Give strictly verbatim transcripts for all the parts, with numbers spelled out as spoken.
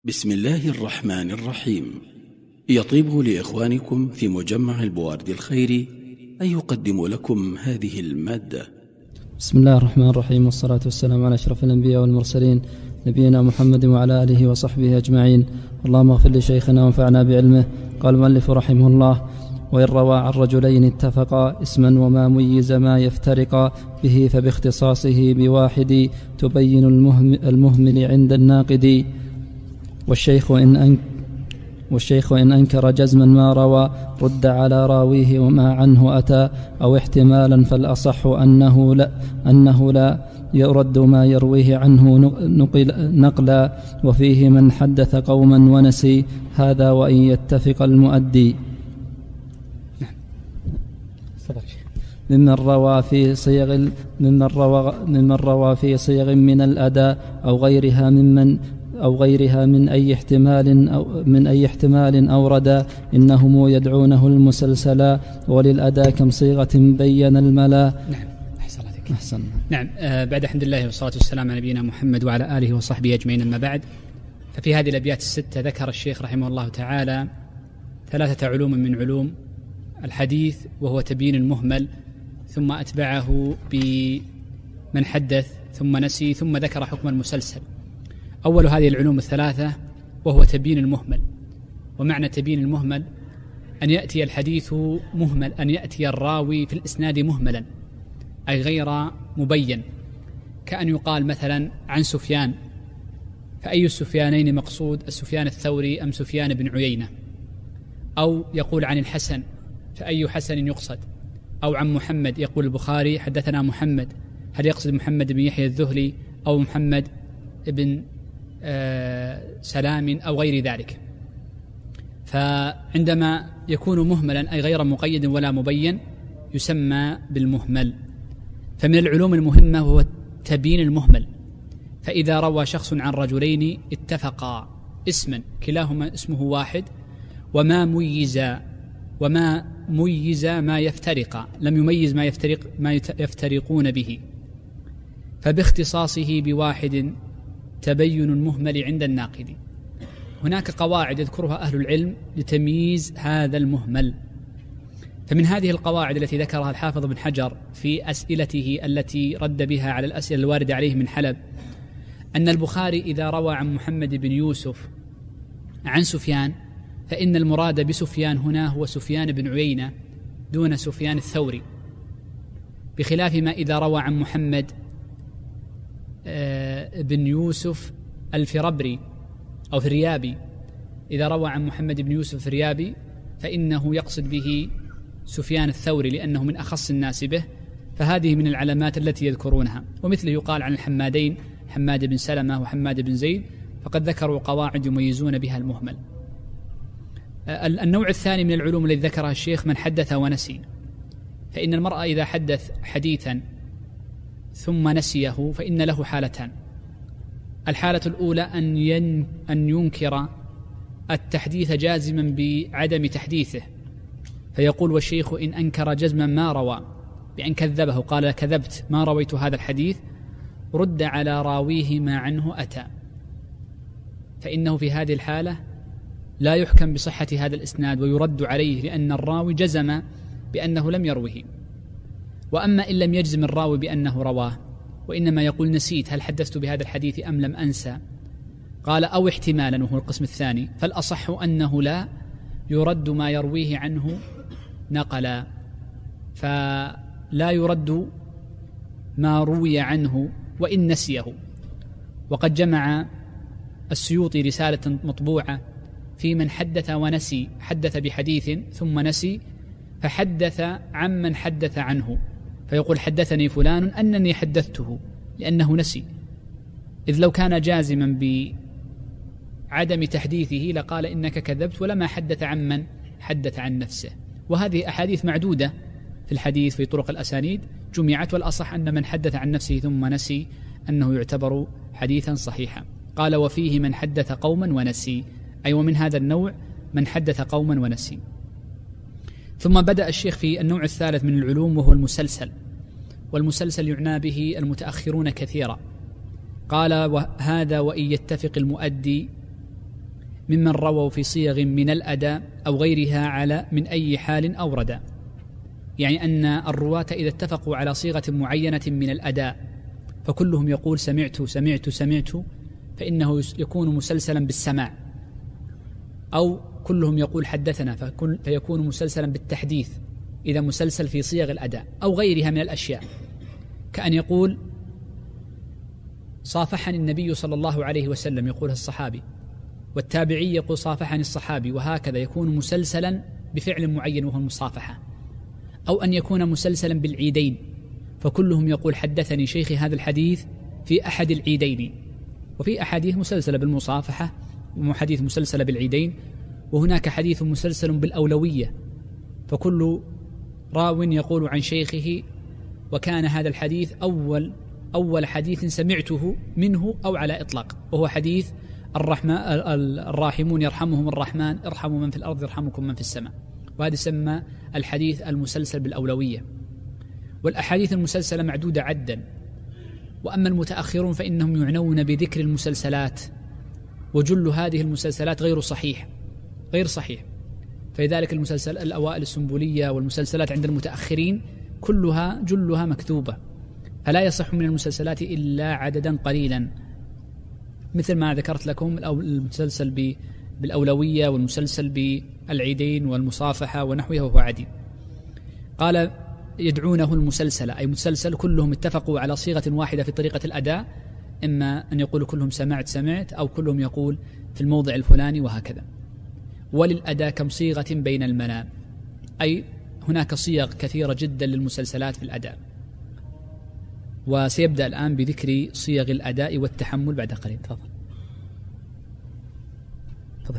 بسم الله الرحمن الرحيم. يطيب لإخوانكم في مجمع البوارد الخيري أن يقدموا لكم هذه المادة. بسم الله الرحمن الرحيم، والصلاة والسلام على أشرف الأنبياء والمرسلين نبينا محمد وعلى آله وصحبه أجمعين. اللهم اغفر لشيخنا وانفعنا بعلمه. قال المؤلف رحمه الله: وإن روى عن رجلين اتفقا اسما وما ميز ما يفترقا به فباختصاصه بواحد تبين المهمل عند الناقد. والشيخ إن أنك والشيخ إن أنكر جزما ما روى رد على راويه وما عنه أتى، أو احتمالا فالأصح أنه لا, أنه لا يرد ما يرويه عنه نقل نقلا. وفيه من حدث قوما ونسي، هذا وإن يتفق المؤدي. ممن روى في صيغ ممن روى ممن روى في صيغ من الأداء أو غيرها ممن أو غيرها من أي احتمال أو من أي احتمال أوردا، إنهم يدعونه المسلسلا، وللأداء كم صيغة بين الملا. نعم، أحسن الله. أحسن. نعم، آه بعد الحمد لله والصلاة والسلام على نبينا محمد وعلى آله وصحبه أجمعين، أما بعد، ففي هذه الأبيات الستة ذكر الشيخ رحمه الله تعالى ثلاثة علوم من علوم الحديث، وهو تبيين المهمل، ثم أتبعه بمن حدث، ثم نسي، ثم ذكر حكم المسلسل. أول هذه العلوم الثلاثة وهو تبيين المهمل. ومعنى تبيين المهمل أن يأتي الحديث مهمل، أن يأتي الراوي في الإسناد مهملا، أي غير مبين، كأن يقال مثلا عن سفيان، فأي السفيانين مقصود، السفيان الثوري أم سفيان بن عيينة؟ أو يقول عن الحسن، فأي حسن يقصد؟ أو عن محمد، يقول البخاري حدثنا محمد، هل يقصد محمد بن يحيى الذهلي أو محمد بن آه سلام أو غير ذلك؟ فعندما يكون مهملا أي غير مقيد ولا مبين يسمى بالمهمل. فمن العلوم المهمة هو تبيين المهمل. فإذا روى شخص عن رجلين اتفقا اسما كلاهما اسمه واحد، وما ميز وما ميز ما يفترق، لم يميز ما يفترق ما يفترقون به، فباختصاصه بواحد تبين المهمل عند الناقد. هناك قواعد يذكرها أهل العلم لتمييز هذا المهمل. فمن هذه القواعد التي ذكرها الحافظ بن حجر في أسئلته التي رد بها على الأسئلة الواردة عليه من حلب، أن البخاري إذا روى عن محمد بن يوسف عن سفيان، فإن المراد بسفيان هنا هو سفيان بن عيينة دون سفيان الثوري، بخلاف ما إذا روى عن محمد بن يوسف الفربري أو فريابي، إذا روى عن محمد بن يوسف الفريابي فإنه يقصد به سفيان الثوري لأنه من أخص الناس به. فهذه من العلامات التي يذكرونها. ومثله يقال عن الحمادين، حماد بن سلمة وحماد بن زيد، فقد ذكروا قواعد يميزون بها المهمل. النوع الثاني من العلوم الذي ذكرها الشيخ من حدث ونسي. فإن المرء إذا حدث حديثا ثم نسيه فإن له حالتان. الحالة الأولى أن ين أن ينكر التحديث جازما بعدم تحديثه، فيقول: والشيخ إن أنكر جزما ما روى، بأن كذبه، قال: كذبت ما رويت هذا الحديث، رد على راويه ما عنه أتى. فإنه في هذه الحالة لا يحكم بصحة هذا الإسناد ويرد عليه، لأن الراوي جزم بأنه لم يروه. وأما إن لم يجزم الراوي بأنه رواه، وإنما يقول: نسيت، هل حدثت بهذا الحديث أم لم أنسى؟ قال: أو احتمالا، وهو القسم الثاني، فالأصح أنه لا يرد ما يرويه عنه نقلا. فلا يرد ما روي عنه وإن نسيه. وقد جمع السيوطي رسالة مطبوعة في من حدث ونسي، حدث بحديث ثم نسي، فحدث عمن حدث عنه، فيقول: حدثني فلان أنني حدثته، لأنه نسي. إذ لو كان جازما بعدم تحديثه لقال: إنك كذبت، ولما حدث عمن حدث عن نفسه. وهذه أحاديث معدودة في الحديث في طرق الأسانيد جمعت، والأصح أن من حدث عن نفسه ثم نسي أنه يعتبر حديثا صحيحا. قال: وفيه من حدث قوما ونسي، أي ومن هذا النوع من حدث قوما ونسي. ثم بدأ الشيخ في النوع الثالث من العلوم وهو المسلسل. والمسلسل يعنى به المتأخرون كثيرا. قال: وهذا وإن يتفق المؤدي ممن رووا في صيغ من الأداء أو غيرها على من أي حال أورد. يعني أن الرواة إذا اتفقوا على صيغة معينة من الأداء فكلهم يقول سمعت سمعت سمعت فإنه يكون مسلسلا بالسماع، أو كلهم يقول حدثنا فيكون مسلسلا بالتحديث إذا مسلسل في صيغ الأداء، أو غيرها من الأشياء، كأن يقول صافحني النبي صلى الله عليه وسلم يقولها الصحابي، والتابعي يقول صافحني الصحابي، وهكذا يكون مسلسلا بفعل معين وهو المصافحة. أو أن يكون مسلسلا بالعيدين فكلهم يقول حدثني شيخي هذا الحديث في أحد العيدين، وفي أحاديث مسلسلة بالمصافحة وحديث مسلسلة بالعيدين، وهناك حديث مسلسل بالأولوية فكل راو يقول عن شيخه وكان هذا الحديث أول أول حديث سمعته منه أو على إطلاق، وهو حديث الرحمن الراحمون يرحمهم الرحمن ارحموا من في الأرض يرحمكم من في السماء، وهذا يسمى الحديث المسلسل بالأولوية. والأحاديث المسلسلة معدودة عدا. وأما المتأخرون فإنهم يعنون بذكر المسلسلات، وجل هذه المسلسلات غير صحيح غير صحيح فلذلك المسلسل الأوائل السنبولية والمسلسلات عند المتأخرين كلها جلها مكتوبة، فلا يصح من المسلسلات إلا عددا قليلا، مثل ما ذكرت لكم المسلسل بالأولوية والمسلسل بالعيدين والمصافحة ونحوها وهو عديد. قال يدعونه المسلسل، أي مسلسل كلهم اتفقوا على صيغة واحدة في طريقة الأداء، إما أن يقولوا كلهم سمعت سمعت أو كلهم يقول في الموضع الفلاني وهكذا. وللأداء كم صيغة بين المنام، أي هناك صيغ كثيرة جدا للمسلسلات في الأداء. وسيبدأ الآن بذكر صيغ الأداء والتحمل بعد قليل. تفضل تفضل.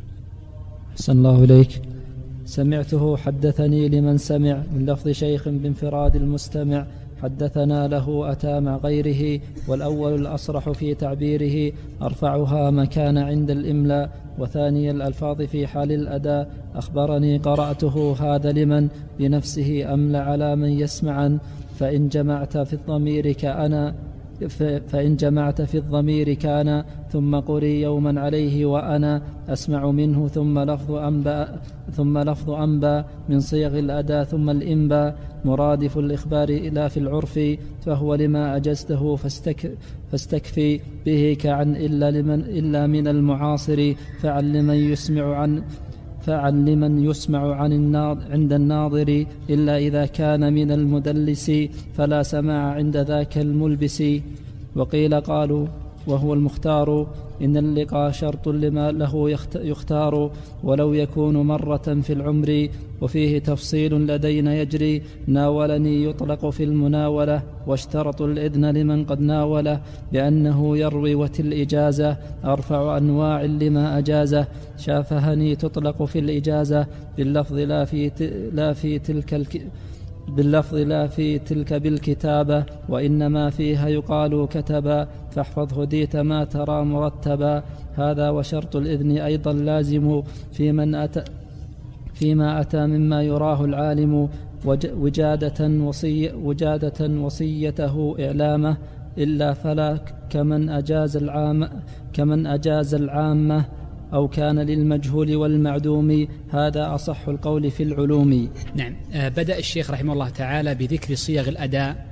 أحسن الله إليك. سمعته حدثني لمن سمع من لفظ شيخ بانفراد المستمع، حدثنا له أتى مع غيره، والأول الأصرح في تعبيره أرفعها مكان عند الإملاء، وثاني الألفاظ في حال الأداء أخبرني قرأته هذا لمن بنفسه أمل على من يسمعا، فإن جمعت في الضمير كأنا فإن جمعت في الضمير كان ثم قري يوما عليه وأنا أسمع منه، ثم لفظ أنبا ثم لفظ أنبا من صيغ الأداء، ثم الإنبا مرادف الإخبار إلى في العرف، فهو لما أجزته فاستك فاستكفي به كعن إلا لمن إلا من المعاصر، فعن لمن يسمع عن فعن لمن يسمع عن الناظر عند الناظر، إلا إذا كان من المدلس فلا سماع عند ذاك الملبس. وقيل قالوا وهو المختار إن اللقاء شرط لما له يختار، ولو يكون مرة في العمر، وفيه تفصيل لدينا يجري، ناولني يطلق في المناولة، واشترط الإذن لمن قد ناوله، بأنه يروي وتل إجازة أرفع أنواع لما أجازه، شافهني تطلق في الإجازة باللفظ لا في, لا في تلك الك باللفظ لا في تلك بالكتابة، وإنما فيها يقال كتبا، فاحفظه ديت ما ترى مرتبا. هذا وشرط الإذن أيضا لازم في من أتى فيما أتى مما يراه العالم، وجادة, وصي وجادة وصيته إعلامه، إلا فلا كمن أجاز العام كمن أجاز العامة أو كان للمجهول والمعدوم. هذا أصح القول في العلوم. نعم. بدأ الشيخ رحمه الله تعالى بذكر صيغ الأداء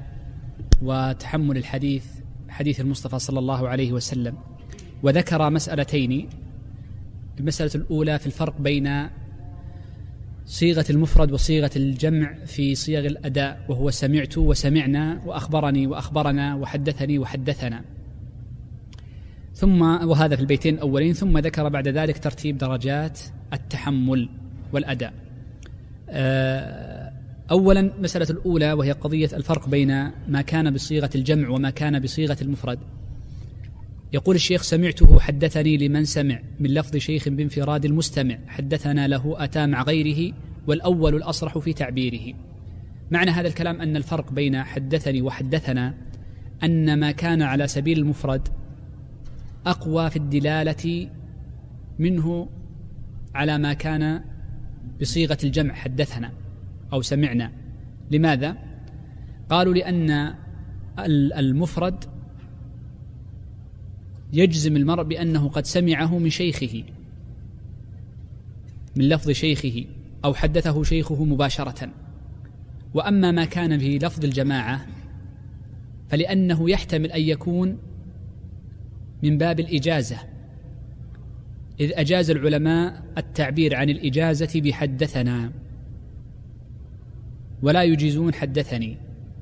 وتحمل الحديث حديث المصطفى صلى الله عليه وسلم، وذكر مسألتين. المسألة الأولى في الفرق بين صيغة المفرد وصيغة الجمع في صيغ الأداء، وهو سمعت وسمعنا وأخبرني وأخبرنا وحدثني وحدثنا، ثم وهذا في البيتين الأولين. ثم ذكر بعد ذلك ترتيب درجات التحمل والأداء. أولا مسألة الأولى وهي قضية الفرق بين ما كان بصيغة الجمع وما كان بصيغة المفرد. يقول الشيخ سمعته حدثني لمن سمع من لفظ شيخ بانفراد المستمع، حدثنا له أتى مع غيره، والأول الأصرح في تعبيره. معنى هذا الكلام أن الفرق بين حدثني وحدثنا أن ما كان على سبيل المفرد أقوى في الدلالة منه على ما كان بصيغة الجمع حدثنا أو سمعنا. لماذا؟ قالوا لأن المفرد يجزم المرء بأنه قد سمعه من شيخه، من لفظ شيخه أو حدثه شيخه مباشرة. وأما ما كان في لفظ الجماعة فلأنه يحتمل أن يكون من باب الإجازة، إذ أجاز العلماء التعبير عن الإجازة بحدثنا ولا يجيزون حدثني،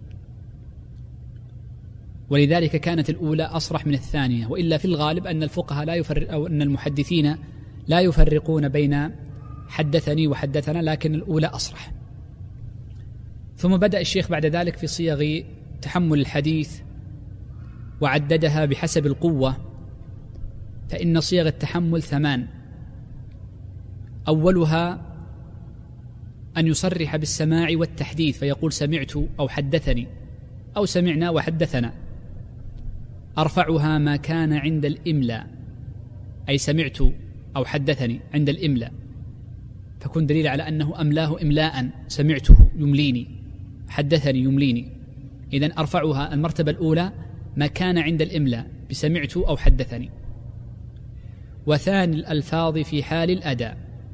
ولذلك كانت الأولى أصرح من الثانية. وإلا في الغالب أن الفقهاء لا يفرق أو أن المحدثين لا يفرقون بين حدثني وحدثنا، لكن الأولى أصرح. ثم بدأ الشيخ بعد ذلك في صيغ تحمل الحديث وعددها بحسب القوة، فإن صيغ التحمل ثمان. أولها أن يصرح بالسماع والتحديث فيقول سمعت أو حدثني أو سمعنا وحدثنا. أرفعها ما كان عند الإملاء، أي سمعت أو حدثني عند الإملاء، فكن دليل على أنه أملاه إملاء، سمعته يمليني، حدثني يمليني. إذن أرفعها المرتبة الأولى ما كان عند الإملاء بسمعت أو حدثني. وثاني الألفاظ في حال الأداء.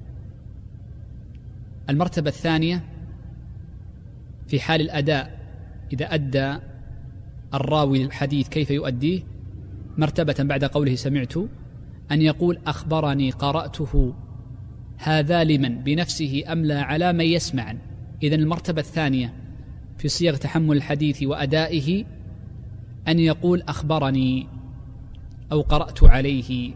المرتبة الثانية في حال الأداء، إذا أدى الراوي الحديث كيف يؤديه، مرتبة بعد قوله سمعت أن يقول أخبرني قرأته هذا لمن بنفسه أملى على من يسمع. إذن المرتبة الثانية في صيغ تحمل الحديث وأدائه أن يقول أخبرني أو قرأت عليه.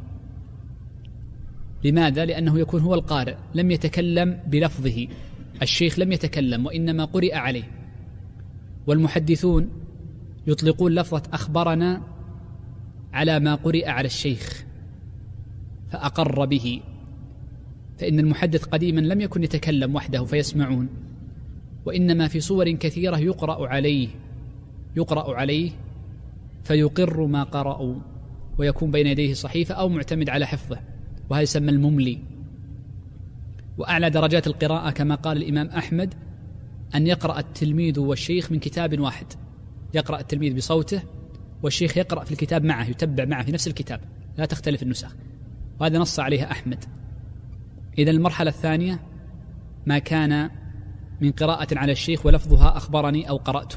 لماذا؟ لأنه يكون هو القارئ، لم يتكلم بلفظه، الشيخ لم يتكلم وإنما قرئ عليه. والمحدثون يطلقون لفظة أخبرنا على ما قرئ على الشيخ فأقر به، فإن المحدث قديما لم يكن يتكلم وحده فيسمعون، وإنما في صور كثيرة يقرأ عليه يقرأ عليه فيقر ما قرأوا، ويكون بين يديه صحيفة أو معتمد على حفظه، وهذا يسمى المملي. وأعلى درجات القراءة كما قال الإمام أحمد أن يقرأ التلميذ والشيخ من كتاب واحد، يقرأ التلميذ بصوته والشيخ يقرأ في الكتاب معه، يتبع معه في نفس الكتاب، لا تختلف النسخ، وهذا نص عليها أحمد. إذن المرحلة الثانية ما كان من قراءة على الشيخ ولفظها أخبرني أو قرأت.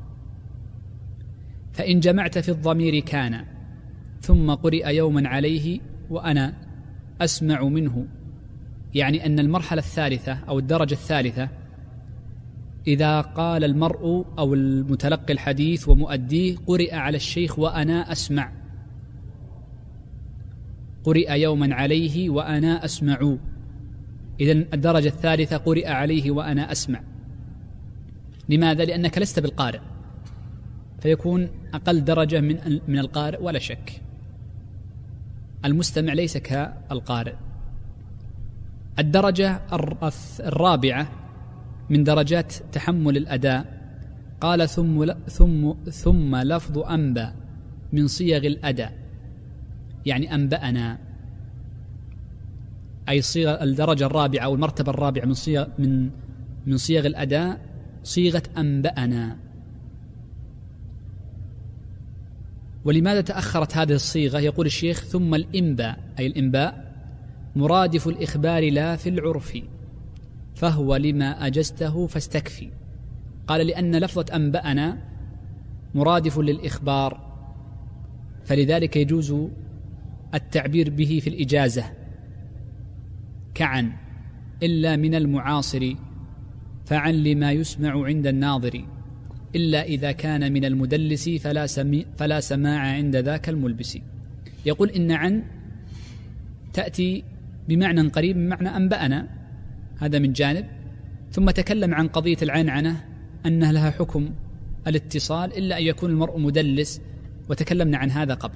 فإن جمعت في الضمير كان ثم قرئ يوما عليه وأنا أسمع منه، يعني أن المرحلة الثالثة أو الدرجة الثالثة إذا قال المرء أو المتلقي الحديث ومؤديه قرئ على الشيخ وأنا أسمع، قرئ يوما عليه وأنا أسمع، إذن الدرجة الثالثة قرئ عليه وأنا أسمع. لماذا؟ لأنك لست بالقارئ، فيكون أقل درجة من من القارئ ولا شك. المستمع ليس كالقارئ. الدرجة الرابعة من درجات تحمل الأداء قال ثم ثم ثم لفظ أنبأ من صيغ الأداء، يعني أنبأنا، أي صيغة الدرجة الرابعة أو المرتبة الرابعة من صيغ من من صيغ الأداء صيغة أنبأنا. ولماذا تأخرت هذه الصيغة؟ يقول الشيخ ثم الإنباء، أي الإنباء مرادف الإخبار لا في العرف، فهو لما أجزته فاستكفي. قال لأن لفظة أنبأنا مرادف للإخبار، فلذلك يجوز التعبير به في الإجازة كعن إلا من المعاصر، فعن لما يسمع عند الناظر، إلا إذا كان من المدلس فلا, سمي فلا سماع عند ذاك الملبس. يقول إن عن تأتي بمعنى قريب من معنى أنبأنا، هذا من جانب. ثم تكلم عن قضية العنعنة أنها لها حكم الاتصال إلا أن يكون المرء مدلس، وتكلمنا عن هذا قبل.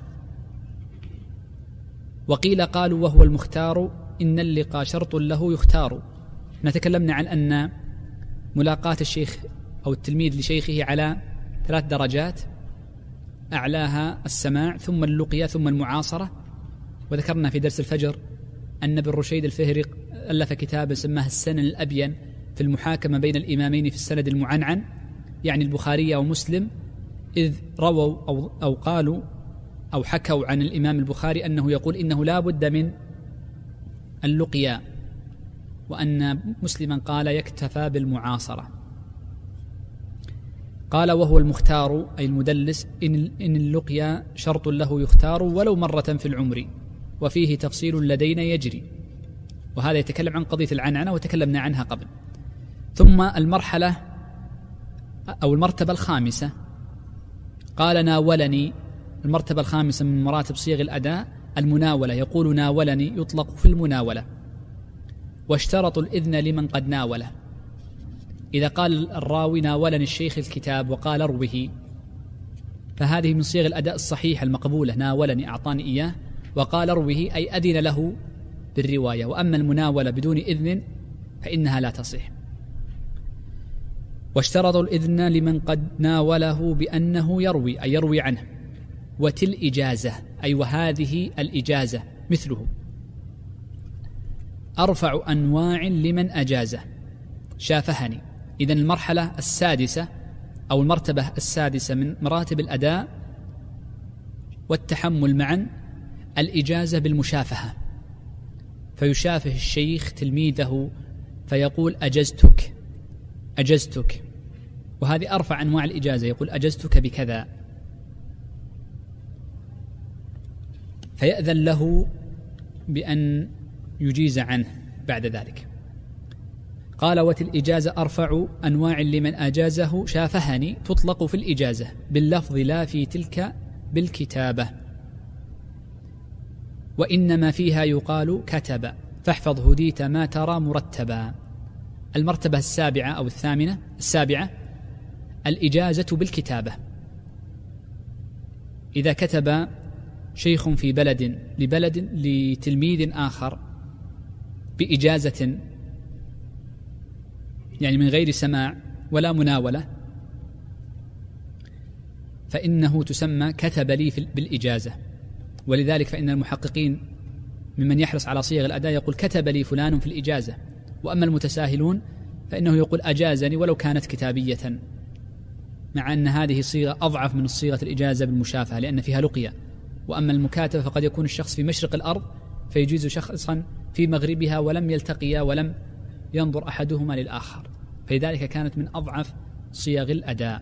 وقيل قالوا وهو المختار إن اللقاء شرط له يختار. نتكلمنا عن أن ملاقاة الشيخ أو التلميذ لشيخه على ثلاث درجات، أعلاها السماع ثم اللقيا ثم المعاصرة. وذكرنا في درس الفجر أن ابن رشيد الفهرق ألف كتابا سماه السنن الأبين في المحاكمة بين الإمامين في السند المعنعن، يعني البخاري ومسلم، إذ رووا أو, أو قالوا أو حكوا عن الإمام البخاري أنه يقول إنه لا بد من اللقيا وأن مسلما قال يكتفى بالمعاصرة. قال وهو المختار أي المدلس إن, إن اللقيا شرط له يختار ولو مرة في العمر وفيه تفصيل لدينا يجري. وهذا يتكلم عن قضية العنعنة وتكلمنا عنها قبل. ثم المرحلة أو المرتبة الخامسة قال ناولني. المرتبة الخامسة من مراتب صيغ الأداء المناولة، يقول ناولني يطلق في المناولة. واشترطوا الإذن لمن قد ناوله. إذا قال الراوي ناولني الشيخ الكتاب وقال اروه، فهذه من صيغ الأداء الصحيحة المقبولة، ناولني أعطاني إياه وقال اروه أي أذن له بالرواية. وأما المناولة بدون إذن فإنها لا تصح. واشترطوا الإذن لمن قد ناوله بأنه يروي أي يروي عنه. وتل إجازة أي وهذه الإجازة مثله. أرفع أنواع لمن أجازه شافهني. إذن المرحلة السادسة أو المرتبة السادسة من مراتب الأداء والتحمل معا الإجازة بالمشافهة، فيشافه الشيخ تلميذه فيقول أجزتك أجزتك، وهذه أرفع أنواع الإجازة، يقول أجزتك بكذا، فيأذن له بأن يجيز عنه بعد ذلك. قال وتل إجازة أرفع أنواع لمن أجازه شافهني تطلق في الإجازة باللفظ لا في تلك بالكتابة، وإنما فيها يقال كتب فاحفظ هديت ما ترى مرتبا. المرتبة السابعة أو الثامنة السابعة الإجازة بالكتابة. إذا كتب شيخ في بلد لبلد لتلميذ آخر بإجازة، يعني من غير سماع ولا مناولة، فإنه تسمى كتب لي بالإجازة. ولذلك فإن المحققين ممن يحرص على صيغ الأداء يقول كتب لي فلان في الإجازة. وأما المتساهلون فإنه يقول أجازني ولو كانت كتابية، مع أن هذه صيغة أضعف من صيغة الإجازة بالمشافهة لأن فيها لقية. وأما المكاتبة فقد يكون الشخص في مشرق الأرض فيجيز شخصا في مغربها ولم يلتقيا ولم ينظر أحدهما للآخر، فلذلك كانت من أضعف صيغ الأداء.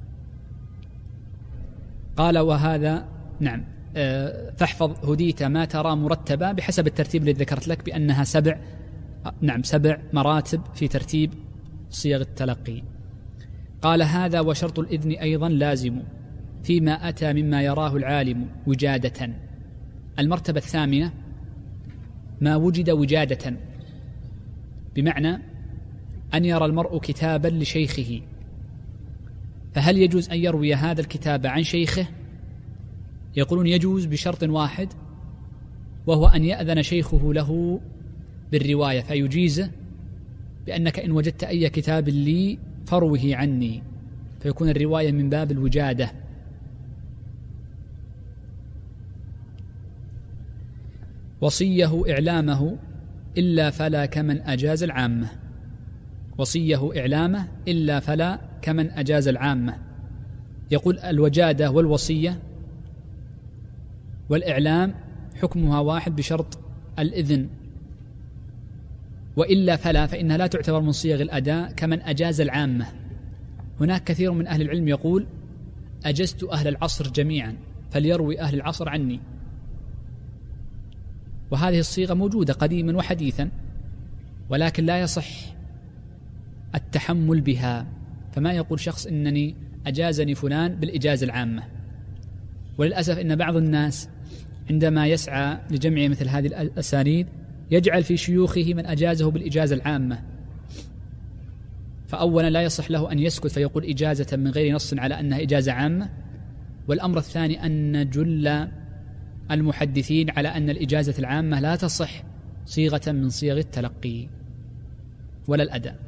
قال وهذا نعم فاحفظ هديت ما ترى مرتبا بحسب الترتيب الذي ذكرت لك بأنها سبع نعم سبع مراتب في ترتيب صيغ التلقي. قال هذا وشرط الإذن أيضا لازم فيما أتى مما يراه العالم وجادة. المرتبة الثامنة ما وجد وجادة، بمعنى أن يرى المرء كتابا لشيخه، فهل يجوز أن يروي هذا الكتاب عن شيخه؟ يقولون يجوز بشرط واحد، وهو أن يأذن شيخه له بالرواية فيجيزه بأنك إن وجدت أي كتاب لي فروه عني، فيكون الرواية من باب الوجادة. وصيه إعلامه إلا فلا كمن أجاز العامة. وصيه إعلامه إلا فلا كمن أجاز العامة. يقول الوجادة والوصية والإعلام حكمها واحد بشرط الإذن، وإلا فلا فإنها لا تعتبر من صيغ الأداء كمن أجاز العامة. هناك كثير من أهل العلم يقول أجزت أهل العصر جميعا فليروي أهل العصر عني، وهذه الصيغة موجودة قديما وحديثا، ولكن لا يصح التحمل بها. فما يقول شخص إنني أجازني فلان بالإجازة العامة. وللأسف إن بعض الناس عندما يسعى لجمع مثل هذه الأسانيد يجعل في شيوخه من أجازه بالإجازة العامة، فأولا لا يصح له أن يسكت فيقول إجازة من غير نص على أنها إجازة عامة. والأمر الثاني أن جل المحدثين على أن الإجازة العامة لا تصح صيغة من صيغ التلقي ولا الأداء.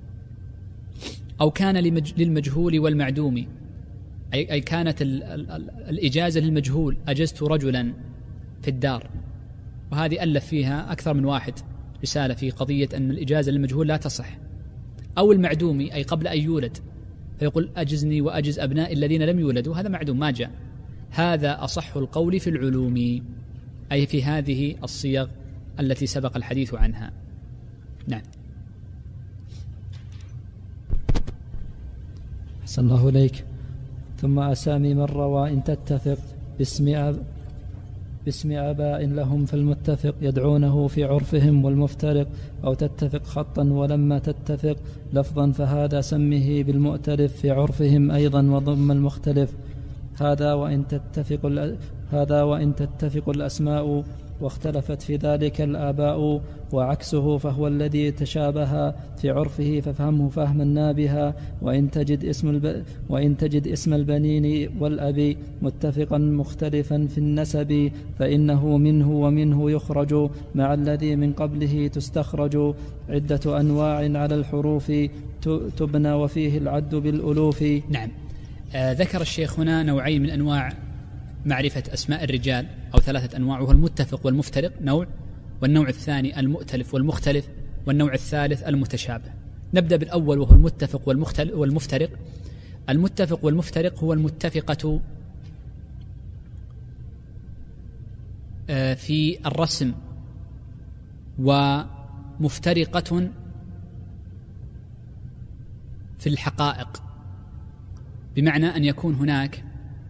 أو كان للمجهول والمعدوم، أي كانت الإجازة للمجهول أجزت رجلا في الدار، وهذه ألف فيها أكثر من واحد رسالة في قضية أن الإجازة للمجهول لا تصح. أو المعدوم أي قبل أن يولد فيقول أجزني وأجز أبناء الذين لم يولدوا، هذا معدوم ما جاء. هذا أصح القول في العلوم، أي في هذه الصيغ التي سبق الحديث عنها. نعم. أحسن الله إليك. ثم أسامي من روى إن تتفق باسم أب باسم آباء لهم فالمتفق يدعونه في عرفهم والمفترق، أو تتفق خطا ولما تتفق لفظا فهذا سمه بالمؤتلف في عرفهم أيضا وضم المختلف. هذا وإن تتفق هذا وإن تتفق الأسماء واختلفت في ذلك الآباء، وعكسه فهو الذي تشابه في عرفه فافهمه فهما نابها. وإن تجد اسم الب... وإن تجد اسم البنين والأب متفقا مختلفا في النسب، فإنه منه ومنه يخرج مع الذي من قبله تستخرج. عدة أنواع على الحروف تبنى وفيه العد بالألوف. نعم. آه ذكر الشيخ هنا نوعين من أنواع معرفة أسماء الرجال، أو ثلاثة أنواع، وهو المتفق والمفترق نوع، والنوع الثاني المؤتلف والمختلف، والنوع الثالث المتشابه. نبدأ بالأول وهو المتفق والمفترق. المتفق والمفترق هو المتفقة في الرسم ومفترقة في الحقائق، بمعنى أن يكون هناك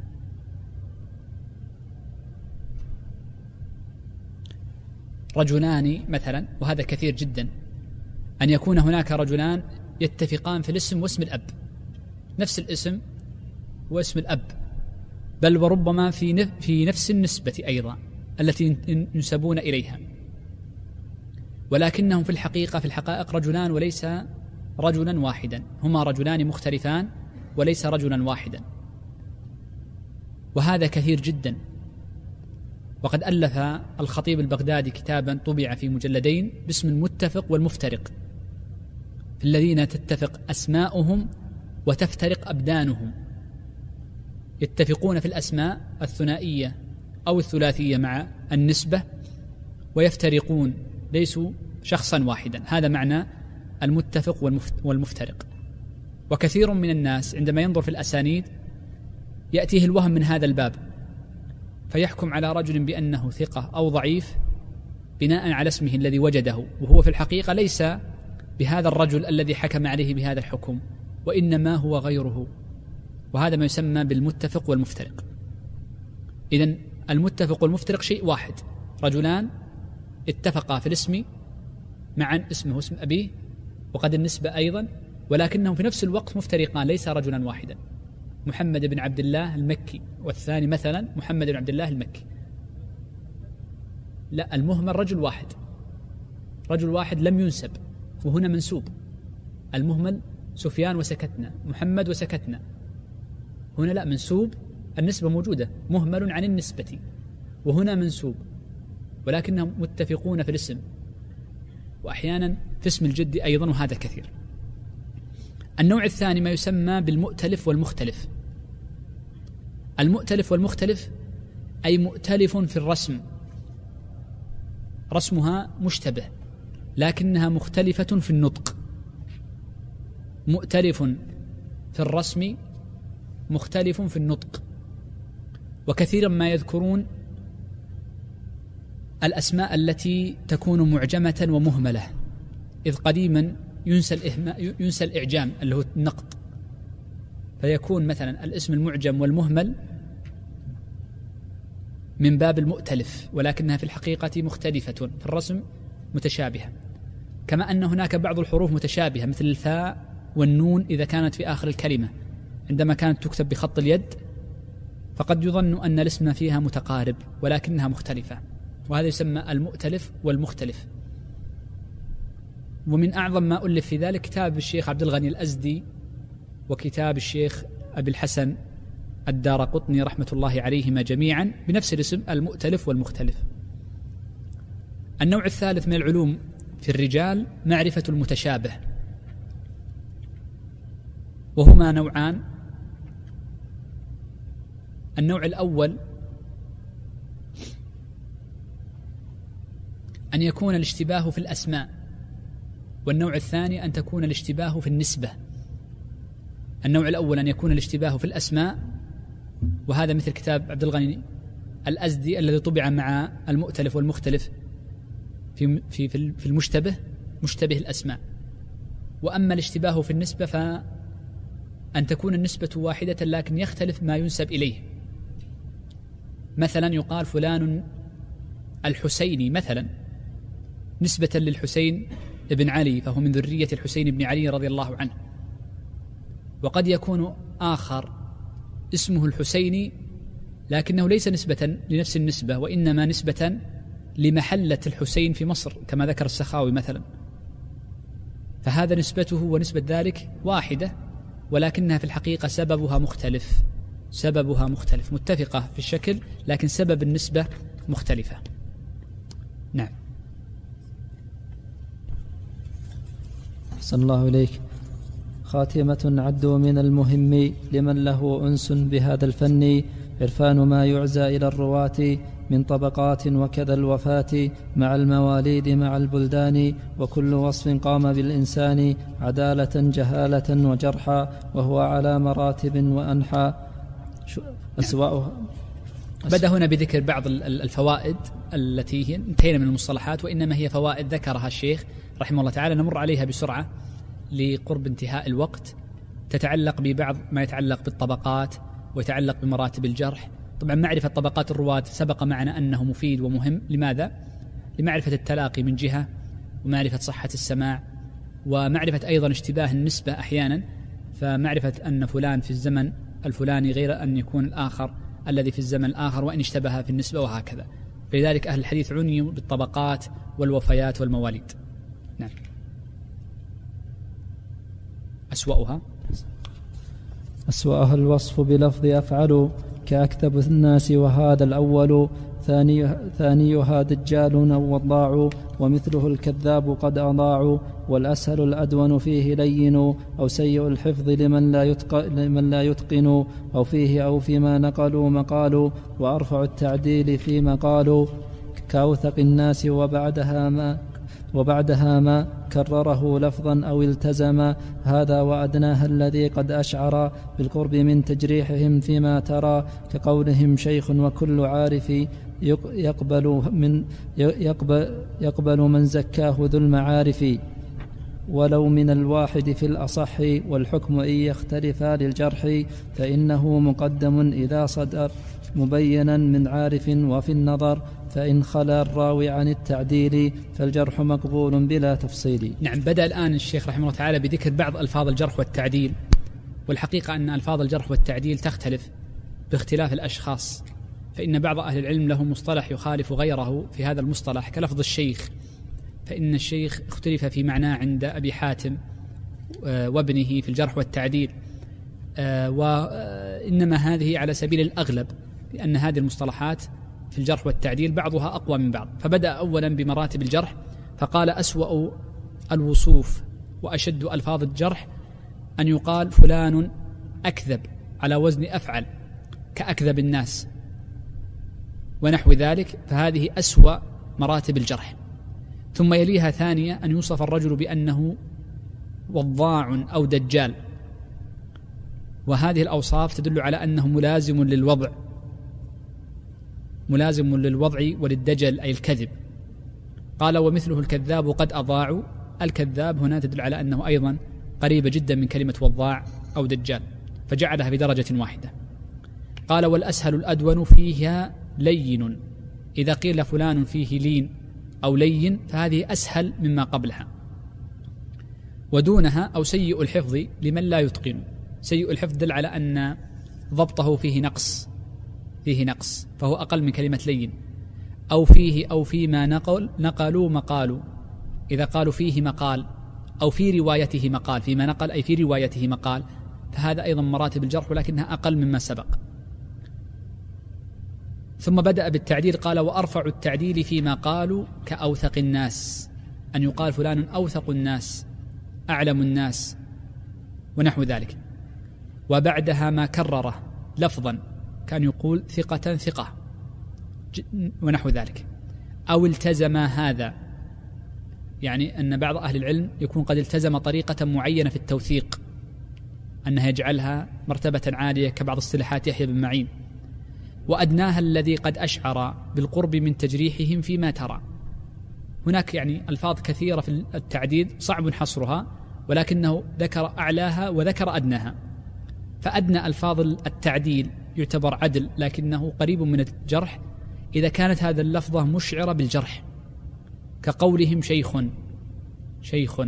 رجلان مثلا، وهذا كثير جدا، أن يكون هناك رجلان يتفقان في الاسم واسم الأب، نفس الاسم واسم الأب، بل وربما في في نفس النسبة أيضا التي ينسبون إليها، ولكنهم في الحقيقة في الحقائق رجلان وليس رجلا واحدا، هما رجلان مختلفان وليس رجلا واحدا، وهذا كثير جدا. وقد ألف الخطيب البغدادي كتابا طبع في مجلدين باسم المتفق والمفترق، في الذين تتفق أسماؤهم وتفترق أبدانهم، يتفقون في الأسماء الثنائية أو الثلاثية مع النسبة، ويفترقون ليسوا شخصا واحدا. هذا معنى المتفق والمفترق. وكثير من الناس عندما ينظر في الأسانيد يأتيه الوهم من هذا الباب، فيحكم على رجل بأنه ثقة أو ضعيف بناء على اسمه الذي وجده، وهو في الحقيقة ليس بهذا الرجل الذي حكم عليه بهذا الحكم، وإنما هو غيره، وهذا ما يسمى بالمتفق والمفترق. إذن المتفق والمفترق شيء واحد، رجلان اتفقا في الاسم معا، اسمه واسم أبيه وقد النسبة أيضا، ولكنهم في نفس الوقت مفترقان، ليس رجلا واحدا. محمد بن عبد الله المكي، والثاني مثلا محمد بن عبد الله المكي، لا، المهمل رجل واحد، رجل واحد لم ينسب، وهنا منسوب. المهمل سفيان وسكتنا، محمد وسكتنا، هنا لا، منسوب، النسبة موجودة، مهمل عن النسبة، وهنا منسوب، ولكنهم متفقون في الاسم، وأحيانا في اسم الجد أيضا، وهذا كثير. النوع الثاني ما يسمى بالمؤتلف والمختلف. المؤتلف والمختلف أي مؤتلف في الرسم، رسمها مشتبه لكنها مختلفة في النطق، مؤتلف في الرسم مختلف في النطق. وكثيرا ما يذكرون الأسماء التي تكون معجمة ومهملة، إذ قديما ينسى الإهماء، ينسى الإعجام اللي هو النقط، فيكون مثلا الاسم المعجم والمهمل من باب المؤتلف، ولكنها في الحقيقة مختلفة في الرسم متشابهة. كما أن هناك بعض الحروف متشابهة مثل الفاء والنون إذا كانت في آخر الكلمة، عندما كانت تكتب بخط اليد فقد يظن أن الاسم فيها متقارب ولكنها مختلفة، وهذا يسمى المؤتلف والمختلف. ومن أعظم ما ألف في ذلك كتاب الشيخ عبد الغني الأزدي وكتاب الشيخ أبي الحسن الدارقطني رحمة الله عليهما جميعا بنفس الاسم، المؤتلف والمختلف. النوع الثالث من العلوم في الرجال معرفة المتشابه، وهما نوعان. النوع الأول أن يكون الاشتباه في الأسماء، والنوع الثاني أن تكون الاشتباه في النسبة. النوع الأول أن يكون الاشتباه في الأسماء، وهذا مثل كتاب عبد الغني الأزدي الذي طبع مع المؤتلف والمختلف في في في المشتبه. مشتبه الأسماء. وأما الاشتباه في النسبة فأن تكون النسبة واحدة لكن يختلف ما ينسب إليه. مثلا يقال فلان الحسيني مثلا نسبة للحسين ابن علي، فهو من ذرية الحسين بن علي رضي الله عنه. وقد يكون آخر اسمه الحسيني لكنه ليس نسبة لنفس النسبة، وإنما نسبة لمحلة الحسين في مصر كما ذكر السخاوي مثلا، فهذا نسبته ونسبة ذلك واحدة، ولكنها في الحقيقة سببها مختلف سببها مختلف متفقة في الشكل لكن سبب النسبة مختلفة. نعم. أحسن الله إليك. خاتمة عدوا من المهم لمن له أنس بهذا الفن عرفان ما يعزى إلى الرواة من طبقات وكذا الوفاة مع المواليد مع البلدان، وكل وصف قام بالإنسان عدالة جهالة وجرحا، وهو على مراتب وأنحى أسواؤها. بدأ هنا بذكر بعض الفوائد التي انتهينا من المصطلحات، وإنما هي فوائد ذكرها الشيخ رحمه الله تعالى، نمر عليها بسرعة لقرب انتهاء الوقت، تتعلق ببعض ما يتعلق بالطبقات ويتعلق بمراتب الجرح. طبعا معرفة طبقات الرواة سبق معنا أنه مفيد ومهم. لماذا؟ لمعرفة التلاقي من جهة، ومعرفة صحة السماع، ومعرفة أيضا اشتباه النسبة أحيانا، فمعرفة أن فلان في الزمن الفلاني غير أن يكون الآخر الذي في الزمن الآخر وإن اشتبه في النسبة وهكذا. فلذلك أهل الحديث عنيوا بالطبقات والوفيات والمواليد. نعم. أسوأها أسوأها الوصف بلفظ أفعل كأكذب الناس وهذا الأول، ثاني ثانيها دجال أو وضاع ومثله الكذاب قد أضاع، والأسهل الأدون فيه لين أو سيء الحفظ لمن لا يتقن, لمن لا يتقن أو فيه أو فيما نقلوا مقال، وأرفع التعديل فيما قالوا كأوثق الناس وبعدها ما وبعدها ما كرره لفظا أو التزم، هذا وأدناها الذي قد أشعر بالقرب من تجريحهم فيما ترى، كقولهم شيخ وكل عارف يقبل من يقبل, يقبل من زكاه ذو المعارف، ولو من الواحد في الأصح، والحكم إن يختلف للجرح فإنه مقدم إذا صدر مبينا من عارف، وفي النظر فإن خلا الراوي عن التعديل فالجرح مقبول بلا تفصيل. نعم. بدأ الآن الشيخ رحمه الله تعالى بذكر بعض ألفاظ الجرح والتعديل، والحقيقة أن ألفاظ الجرح والتعديل تختلف باختلاف الأشخاص، فإن بعض أهل العلم له مصطلح يخالف غيره في هذا المصطلح كلفظ الشيخ، فإن الشيخ اختلف في معناه عند أبي حاتم وابنه في الجرح والتعديل، وإنما هذه على سبيل الأغلب، لأن هذه المصطلحات في الجرح والتعديل بعضها أقوى من بعض. فبدأ أولا بمراتب الجرح فقال أسوأ الوصوف وأشد ألفاظ الجرح أن يقال فلان أكذب على وزن أفعل كأكذب الناس ونحو ذلك، فهذه أسوأ مراتب الجرح. ثم يليها ثانية أن يوصف الرجل بأنه وضاع أو دجال، وهذه الأوصاف تدل على أنه ملازم للوضع ملازم للوضع وللدجل أي الكذب. قال ومثله الكذاب قد أضاعوا، الكذاب هنا تدل على أنه أيضا قريبة جدا من كلمة وضاع أو دجال، فجعلها بدرجة واحدة. قال والأسهل الأدون فيها لين، إذا قيل فلان فيه لين أو لين فهذه أسهل مما قبلها. ودونها أو سيء الحفظ لمن لا يتقن، سيء الحفظ دل على أن ضبطه فيه نقص فيه نقص فهو أقل من كلمة لين. أو فيه أو فيما نقل نقلوا مقالوا، إذا قالوا فيه مقال أو في روايته مقال، فيما نقل أي في روايته مقال، فهذا أيضا مراتب الجرح ولكنها أقل مما سبق. ثم بدأ بالتعديل قال وأرفع التعديل فيما قالوا كأوثق الناس، أن يقال فلان أوثق الناس أعلم الناس ونحو ذلك. وبعدها ما كرره لفظا كان يقول ثقة ثقة ونحو ذلك. أو التزم هذا، يعني أن بعض أهل العلم يكون قد التزم طريقة معينة في التوثيق أنها يجعلها مرتبة عالية كبعض اصطلاحات يحيى بن معين. وأدناها الذي قد أشعر بالقرب من تجريحهم فيما ترى، هناك يعني ألفاظ كثيرة في التعديل صعب حصرها، ولكنه ذكر أعلاها وذكر أدناها. فأدنى ألفاظ التعديل يعتبر عدل لكنه قريب من الجرح إذا كانت هذا اللفظة مشعرة بالجرح، كقولهم شيخ شيخ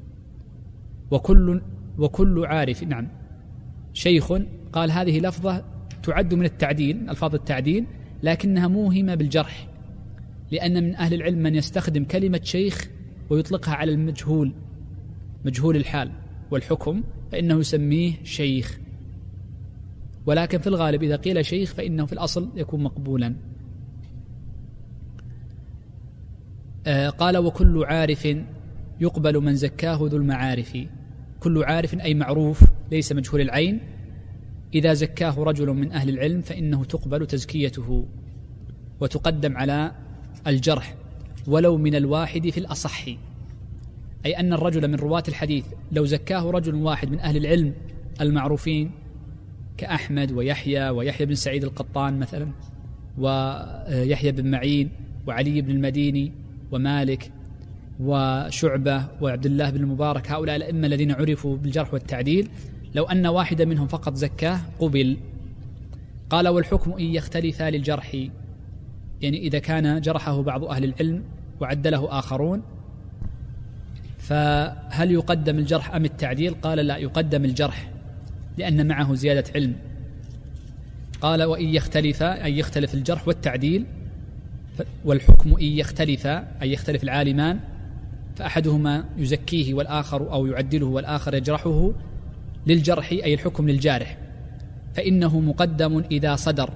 وكل وكل عارف. نعم شيخ، قال هذه لفظة تعد من التعديل، ألفاظ التعديل، لكنها موهمة بالجرح، لأن من أهل العلم من يستخدم كلمة شيخ ويطلقها على المجهول، مجهول الحال والحكم، فإنه يسميه شيخ. ولكن في الغالب إذا قيل شيخ فإنه في الأصل يكون مقبولا. آه قال وكل عارف يقبل من زكاه ذو المعارف. كل عارف أي معروف ليس مجهول العين، إذا زكاه رجل من أهل العلم فإنه تقبل تزكيته وتقدم على الجرح ولو من الواحد في الأصح، أي أن الرجل من رواة الحديث لو زكاه رجل واحد من أهل العلم المعروفين كأحمد ويحيى ويحيى بن سعيد القطان مثلا ويحيى بن معين وعلي بن المديني ومالك وشعبة وعبد الله بن المبارك، هؤلاء الأئمة الذين عرفوا بالجرح والتعديل، لو أن واحد منهم فقط زكاه قبل. قال والحكم إن يختلف للجرح، يعني إذا كان جرحه بعض أهل العلم وعدله آخرون فهل يقدم الجرح أم التعديل؟ قال لا، يقدم الجرح لأن معه زيادة علم. قال وإن يختلف أي يختلف الجرح والتعديل، والحكم إن يختلف أي يختلف العالمان، فأحدهما يزكيه والآخر أو يعدله والآخر يجرحه، للجرح أي الحكم للجارح، فإنه مقدم إذا صدر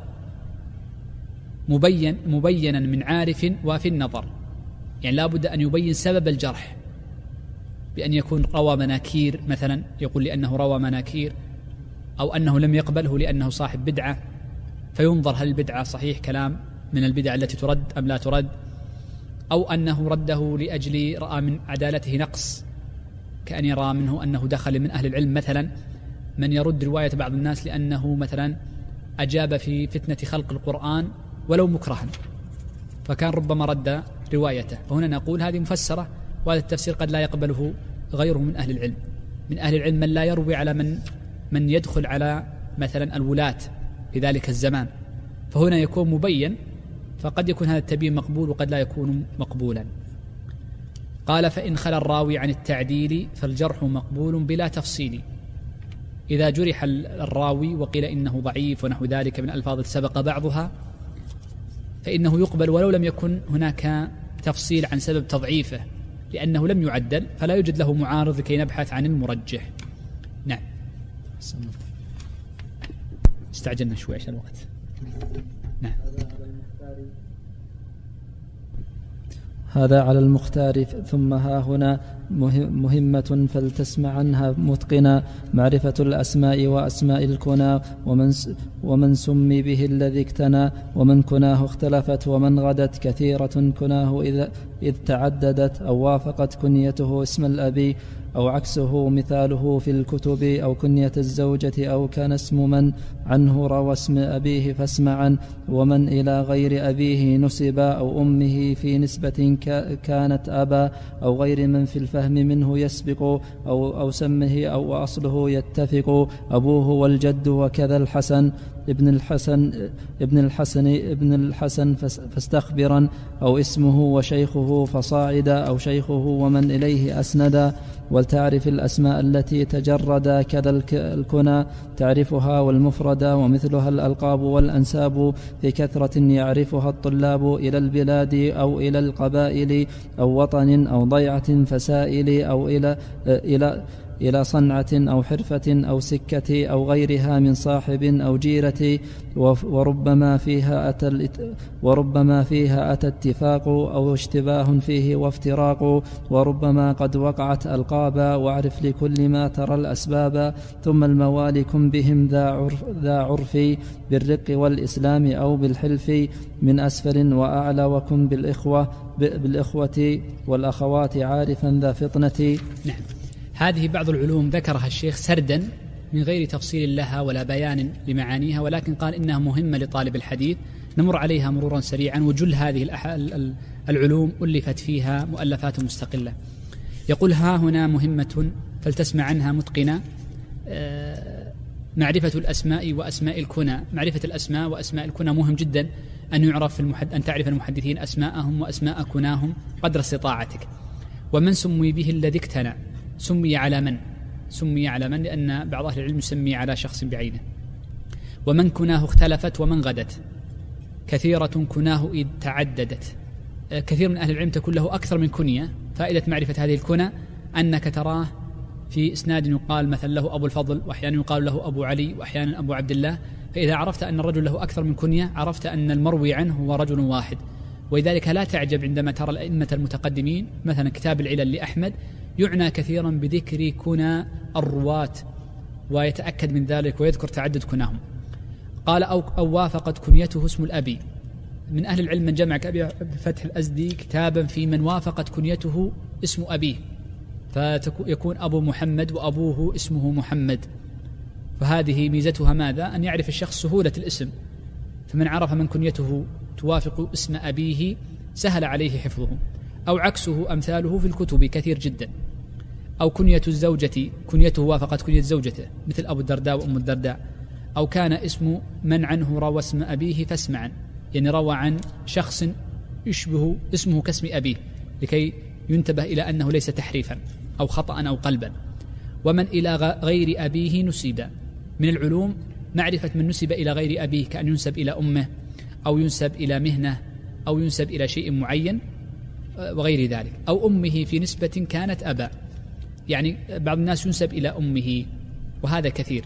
مبين مبينا من عارف وفي النظر، يعني لا بد أن يبين سبب الجرح بأن يكون روى مناكير مثلا، يقول لأنه روى مناكير، أو أنه لم يقبله لأنه صاحب بدعة، فينظر هل البدعة صحيح كلام من البدع التي ترد أم لا ترد، أو أنه رده لأجل رأى من عدالته نقص، كأن يرى منه أنه دخل من أهل العلم مثلا من يرد رواية بعض الناس لأنه مثلا أجاب في فتنة خلق القرآن ولو مكرها، فكان ربما رد روايته. فهنا نقول هذه مفسرة، وهذا التفسير قد لا يقبله غيره من أهل العلم. من أهل العلم من لا يروي على من من يدخل على مثلا الولاة في ذلك الزمان، فهنا يكون مبين، فقد يكون هذا التبيين مقبول وقد لا يكون مقبولا. قال فإن خلا الراوي عن التعديل فالجرح مقبول بلا تفصيل. إذا جرح الراوي وقيل إنه ضعيف ونحو ذلك من ألفاظ سبق بعضها فإنه يقبل ولو لم يكن هناك تفصيل عن سبب تضعيفه، لأنه لم يعدل فلا يوجد له معارض لكي نبحث عن المرجح. نعم استعجلنا شوي عشان الوقت. نعم هذا على المختار. ثم ها هنا مهمة فلتسمع عنها متقنا، معرفة الأسماء وأسماء الكنى، ومن, ومن سمي به الذي اكتنى، ومن كناه اختلفت ومن غدت كثيرة كناه إذا إذ تعددت، أو وافقت كنيته اسم الأبي، أو عكسه مثاله في الكتب، أو كنية الزوجة، أو كان اسم من عنه روى اسم أبيه فاسمعا، ومن إلى غير أبيه نسب، أو أمه في نسبة كانت أبا، أو غير من في الفهم منه يسبق، أو, أو سمه أو أصله يتفق، أبوه والجد وكذا الحسن ابن الحسن ابن الحسن ابن الحسن فاستخبرا، أو اسمه وشيخه فصاعدا، أو شيخه ومن إليه أسندا. ولتعرف الأسماء التي تجردا كذا الكنى تعرفها، والمفردا ومثلها الألقاب والأنساب، في كثرة يعرفها الطلاب إلى البلاد أو إلى القبائل، أو وطن أو ضيعة فسائل، أو إلى إلى إلى صنعة أو حرفة أو سكة أو غيرها من صاحب أو جيرة. وربما فيها أتى وربما فيها أتى اتفاق أو اشتباه فيه وافتراق. وربما قد وقعت ألقابا، واعرف لكل ما ترى الأسباب. ثم الموالي كن بهم ذا عرف, ذا عرف بالرق والإسلام أو بالحلف، من أسفل وأعلى. وكن بالإخوة بالإخوة والأخوات عارفا ذا فطنة. نعم، هذه بعض العلوم ذكرها الشيخ سردا من غير تفصيل لها ولا بيان لمعانيها، ولكن قال إنها مهمة لطالب الحديث نمر عليها مرورا سريعا. وجل هذه العلوم ألفت فيها مؤلفات مستقلة. يقول: ها هنا مهمة فلتسمع عنها متقنا، معرفة الأسماء وأسماء الكنى. معرفة الأسماء وأسماء الكنى مهم جدا، أن يعرف المحد... أن تعرف المحدثين أسماءهم وأسماء كناهم قدر استطاعتك. ومن سمي به الذي اقتنى، سمي على من؟ سمي على من لأن بعض أهل العلم يسمي على شخص بعينه. ومن كناه اختلفت ومن غدت، كثيرة كناه إذ تعددت. كثير من أهل العلم تكون له أكثر من كنية. فائدة معرفة هذه الكنى أنك تراه في إسناد يقال مثلا له أبو الفضل، وأحيانا يقال له أبو علي، وأحيانا أبو عبد الله. فإذا عرفت أن الرجل له أكثر من كنية عرفت أن المروي عنه هو رجل واحد. ولذلك لا تعجب عندما ترى الأئمة المتقدمين مثلا كتاب العلل لأحمد يعنى كثيرا بذكر كنى الرواة، ويتأكد من ذلك ويذكر تعدد كناهم. قال: أو, أو وافقت كنيته اسم الأبي. من أهل العلم من جمع كأبي فتح الأزدي كتابا في من وافقت كنيته اسم أبيه، فيكون أبو محمد وأبوه اسمه محمد. فهذه ميزتها ماذا؟ أن يعرف الشخص سهولة الاسم، فمن عرف من كنيته توافق اسم أبيه سهل عليه حفظه. أو عكسه أمثاله في الكتب كثير جدا. أو كنية الزوجة كنيته وافقت كنية زوجته، مثل أبو الدرداء وأم الدرداء. أو كان اسم من عنه روى اسم أبيه فاسمعا، يعني روى عن شخص يشبه اسمه كاسم أبيه، لكي ينتبه إلى أنه ليس تحريفا أو خطأ أو قلبا. ومن إلى غير أبيه نسب. من العلوم معرفة من نسب إلى غير أبيه، كأن ينسب إلى أمه أو ينسب إلى مهنة أو ينسب إلى شيء معين وغير ذلك. أو أمه في نسبة كانت أبا، يعني بعض الناس ينسب إلى أمه وهذا كثير،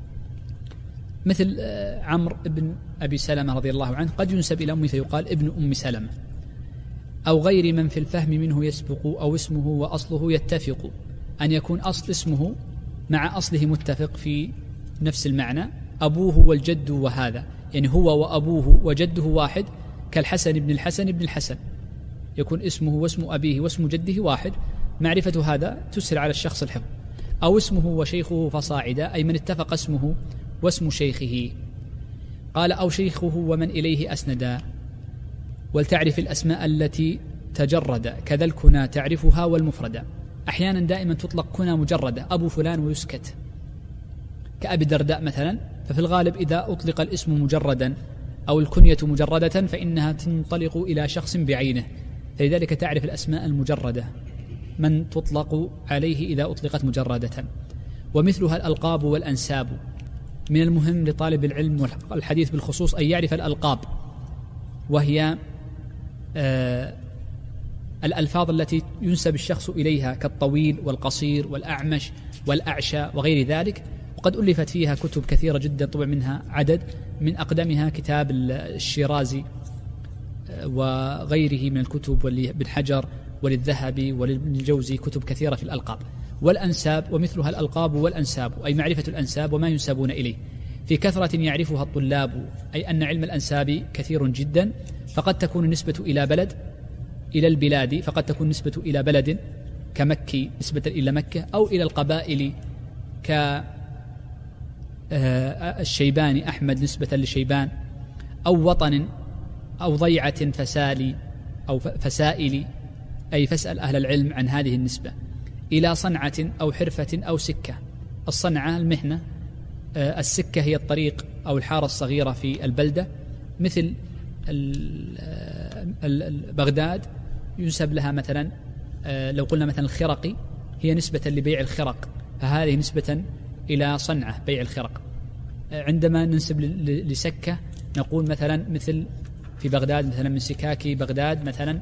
مثل عمرو بن أبي سلمة رضي الله عنه قد ينسب إلى أمه فيقال ابن أم سلمة. أو غير من في الفهم منه يسبق، أو اسمه وأصله يتفق، أن يكون أصل اسمه مع أصله متفق في نفس المعنى. أبوه والجد وهذا، يعني هو وأبوه وجده واحد، كالحسن بن الحسن بن الحسن، يكون اسمه واسم أبيه واسم جده واحد. معرفة هذا تسهل على الشخص الحفظ. أو اسمه وشيخه فصاعدا، أي من اتفق اسمه واسم شيخه. قال: أو شيخه ومن إليه أسندا. ولتعرف الأسماء التي تجرد، كذا الكنى تعرفها والمفردة. أحيانا دائما تطلق كنى مجردة، أبو فلان ويسكت، كأبي الدرداء مثلا. ففي الغالب إذا أطلق الاسم مجردا أو الكنية مجردة فإنها تنطلق إلى شخص بعينه، فلذلك تعرف الأسماء المجردة من تطلق عليه إذا أطلقت مجردة. ومثلها الألقاب والأنساب. من المهم لطالب العلم والحديث بالخصوص أن يعرف الألقاب، وهي آه الألفاظ التي ينسب الشخص إليها، كالطويل والقصير والأعمش والأعشى وغير ذلك. وقد ألفت فيها كتب كثيرة جدا، طبع منها عدد، من أقدمها كتاب الشيرازي وغيره من الكتب، ولابن حجر وللذهبي وللجوزي كتب كثيرة في الألقاب والأنساب. ومثلها الألقاب والأنساب، أي معرفة الأنساب وما ينسبون إليه، في كثرة يعرفها الطلاب، أي أن علم الأنساب كثير جدا. فقد تكون النسبة إلى بلد إلى البلاد، فقد تكون نسبة إلى بلد كمكي نسبة إلى مكة، أو إلى القبائل كالشيباني أحمد نسبة لشيبان، أو وطن، أو ضيعة فسالي أو فسائل، أي فاسأل أهل العلم عن هذه النسبة. إلى صنعة أو حرفة أو سكة. الصنعة المهنة، السكة هي الطريق أو الحارة الصغيرة في البلدة، مثل بغداد ينسب لها مثلا، لو قلنا مثلا الخرقي هي نسبة لبيع الخرق، فهذه نسبة إلى صنعة بيع الخرق. عندما ننسب لسكة نقول مثلا مثل في بغداد مثلا من سكاكي بغداد مثلا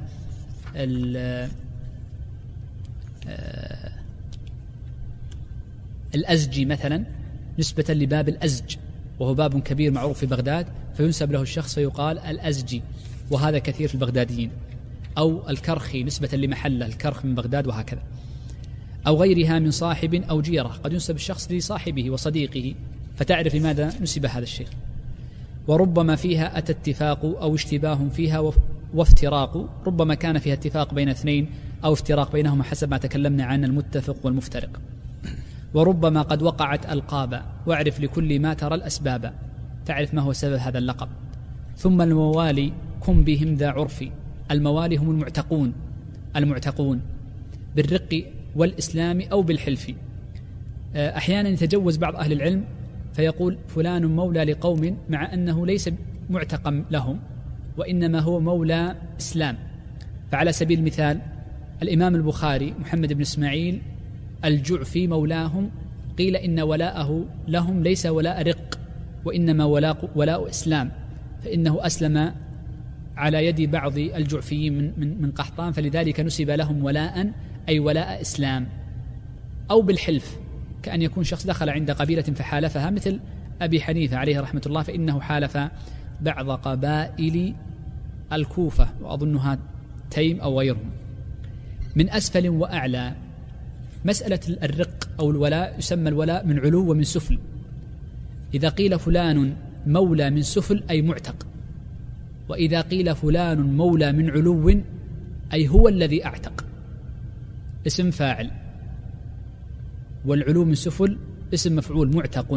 الأزجي مثلا، نسبة لباب الأزج، وهو باب كبير معروف في بغداد، فينسب له الشخص فيقال الأزجي، وهذا كثير في البغداديين. أو الكرخي نسبة لمحله، الكرخ من بغداد، وهكذا. أو غيرها من صاحب أو جيرة، قد ينسب الشخص لصاحبه وصديقه، فتعرف لماذا نسب هذا الشيء. وربما فيها أتى اتفاق أو اشتباه فيها وافتراق، ربما كان فيها اتفاق بين اثنين أو افتراق بينهما حسب ما تكلمنا عن المتفق والمفترق. وربما قد وقعت ألقابا، واعرف لكل ما ترى الأسباب، تعرف ما هو سبب هذا اللقب. ثم الموالي كن بهم ذا عرف. الموالي هم المعتقون المعتقون بالرق والإسلام أو بالحلف. أحيانا يتجوز بعض أهل العلم فيقول فلان مولى لقوم مع أنه ليس معتقا لهم وإنما هو مولى إسلام. فعلى سبيل المثال الإمام البخاري محمد بن إسماعيل الجعفي مولاهم، قيل إن ولاءه لهم ليس ولاء رق وإنما ولاء, ولاء إسلام، فإنه أسلم على يد بعض الجعفيين من, من, من قحطان، فلذلك نسب لهم ولاء أي ولاء إسلام. أو بالحلف، كأن يكون شخص دخل عند قبيلة فحالفها، مثل أبي حنيفة عليه رحمة الله، فإنه حالف بعض قبائل الكوفة وأظنها تيم أو غيرهم. من أسفل وأعلى، مسألة الرق أو الولاء يسمى الولاء من علو ومن سفل. إذا قيل فلان مولى من سفل أي معتق، وإذا قيل فلان مولى من علو أي هو الذي أعتق، اسم فاعل، والعلو من سفل اسم مفعول معتق،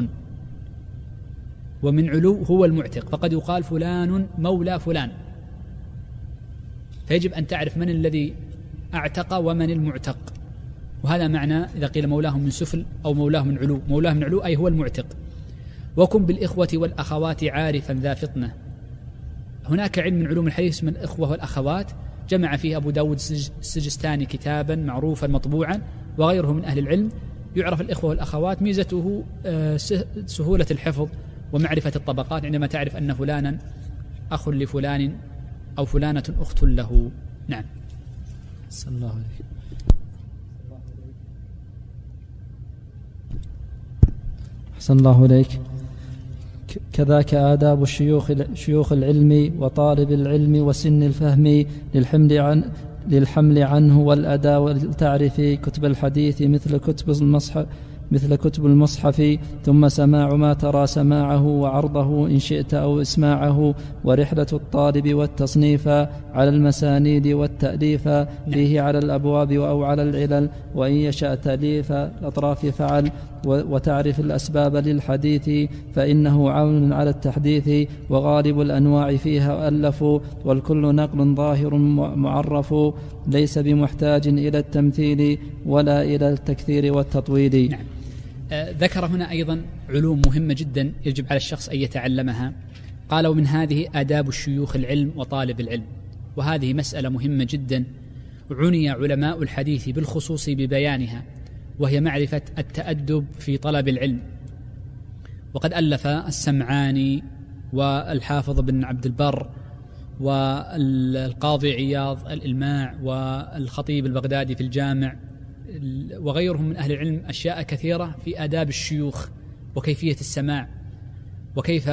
ومن علو هو المعتق. فقد يقال فلان مولى فلان، فيجب أن تعرف من الذي أعتق ومن المعتق، وهذا معنى إذا قيل مولاه من سفل أو مولاه من علو. مولاه من علو أي هو المعتق. وكن بالإخوة والأخوات عارفا ذا فطنة. هناك علم من علوم الحديث اسمه الإخوة والأخوات، جمع فيه أبو داود السجستاني كتابا معروفا مطبوعا وغيره من أهل العلم. يعرف الإخوة والأخوات ميزته سهولة الحفظ ومعرفة الطبقات، عندما تعرف أن فلانا أخ لفلان أو فلانة أخت له. نعم. صلى الله عليه. أحسن الله إليك. كذاك آداب الشيوخ شيوخ العلم وطالب العلم وسن الفهم للحمل عن للحمل عنه والأداء والتعريف. كتب الحديث مثل كتب المصحف مثل كتب المصحف، ثم سماع ما ترى سماعه وعرضه إن شئت أو إسماعه، ورحلة الطالب والتصنيف على المسانيد والتأليف فيه على الأبواب أو على العلل، وإن يشاء تأليف الأطراف فعل، وتعرف الأسباب للحديث فإنه عون على التحديث، وغالب الأنواع فيها ألف، والكل نقل ظاهر معرف، ليس بمحتاج إلى التمثيل ولا إلى التكثير والتطويل. نعم. آه ذكر هنا أيضا علوم مهمة جدا يجب على الشخص أن يتعلمها. قال ومن هذه آداب الشيوخ العلم وطالب العلم، وهذه مسألة مهمة جدا عني علماء الحديث بالخصوص ببيانها، وهي معرفة التأدب في طلب العلم. وقد ألف السمعاني والحافظ بن عبد البر والقاضي عياض الإلماع والخطيب البغدادي في الجامع وغيرهم من أهل العلم أشياء كثيرة في آداب الشيوخ وكيفية السماع، وكيف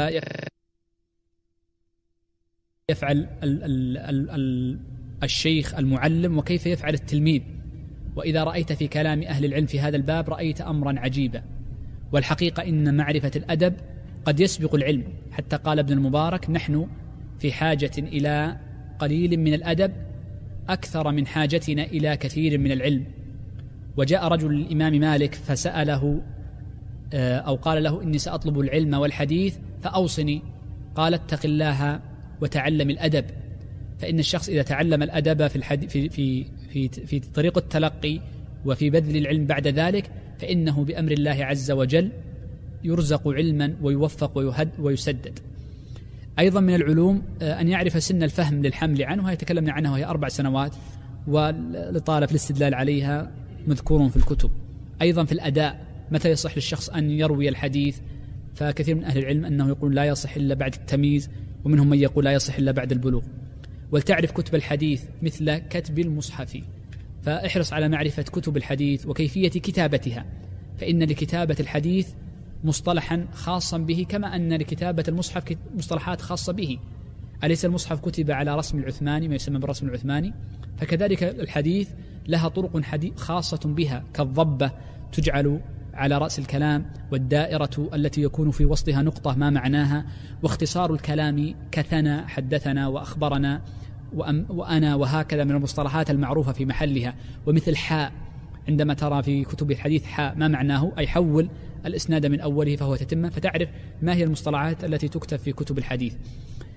يفعل ال ال ال ال الشيخ المعلم وكيف يفعل التلميذ. وإذا رأيت في كلام أهل العلم في هذا الباب رأيت أمرا عجيبا. والحقيقة إن معرفة الأدب قد يسبق العلم، حتى قال ابن المبارك نحن في حاجة إلى قليل من الأدب أكثر من حاجتنا إلى كثير من العلم. وجاء رجل للإمام مالك فسأله أو قال له إني سأطلب العلم والحديث فأوصني. قال اتق الله وتعلم الأدب، فإن الشخص إذا تعلم الأدب في الحديث في في في في طريق التلقي وفي بذل العلم بعد ذلك، فإنه بأمر الله عز وجل يرزق علما ويوفق ويهد ويسدد. أيضا من العلوم أن يعرف سن الفهم للحمل عنه، وهي تكلمنا عنها وهي أربع سنوات، ولطالب الاستدلال عليها مذكور في الكتب. أيضا في الأداء متى يصح للشخص أن يروي الحديث، فكثير من أهل العلم أنه يقول لا يصح إلا بعد التمييز، ومنهم من يقول لا يصح إلا بعد البلوغ. ولتعرف كتب الحديث مثل كتب المصحف، فاحرص على معرفة كتب الحديث وكيفية كتابتها، فإن لكتابة الحديث مصطلحا خاصا به كما أن لكتابة المصحف مصطلحات خاصة به. أليس المصحف كتب على رسم العثماني ما يسمى بالرسم العثماني؟ فكذلك الحديث لها طرق خاصة بها، كالضبة تجعل على رأس الكلام، والدائرة التي يكون في وسطها نقطة ما معناها، واختصار الكلام كثنا حدثنا وأخبرنا وأنا، وهكذا من المصطلحات المعروفة في محلها. ومثل حاء، عندما ترى في كتب الحديث حاء ما معناه؟ أي حول الإسناد من أوله فهو تتمة، فتعرف ما هي المصطلحات التي تكتب في كتب الحديث.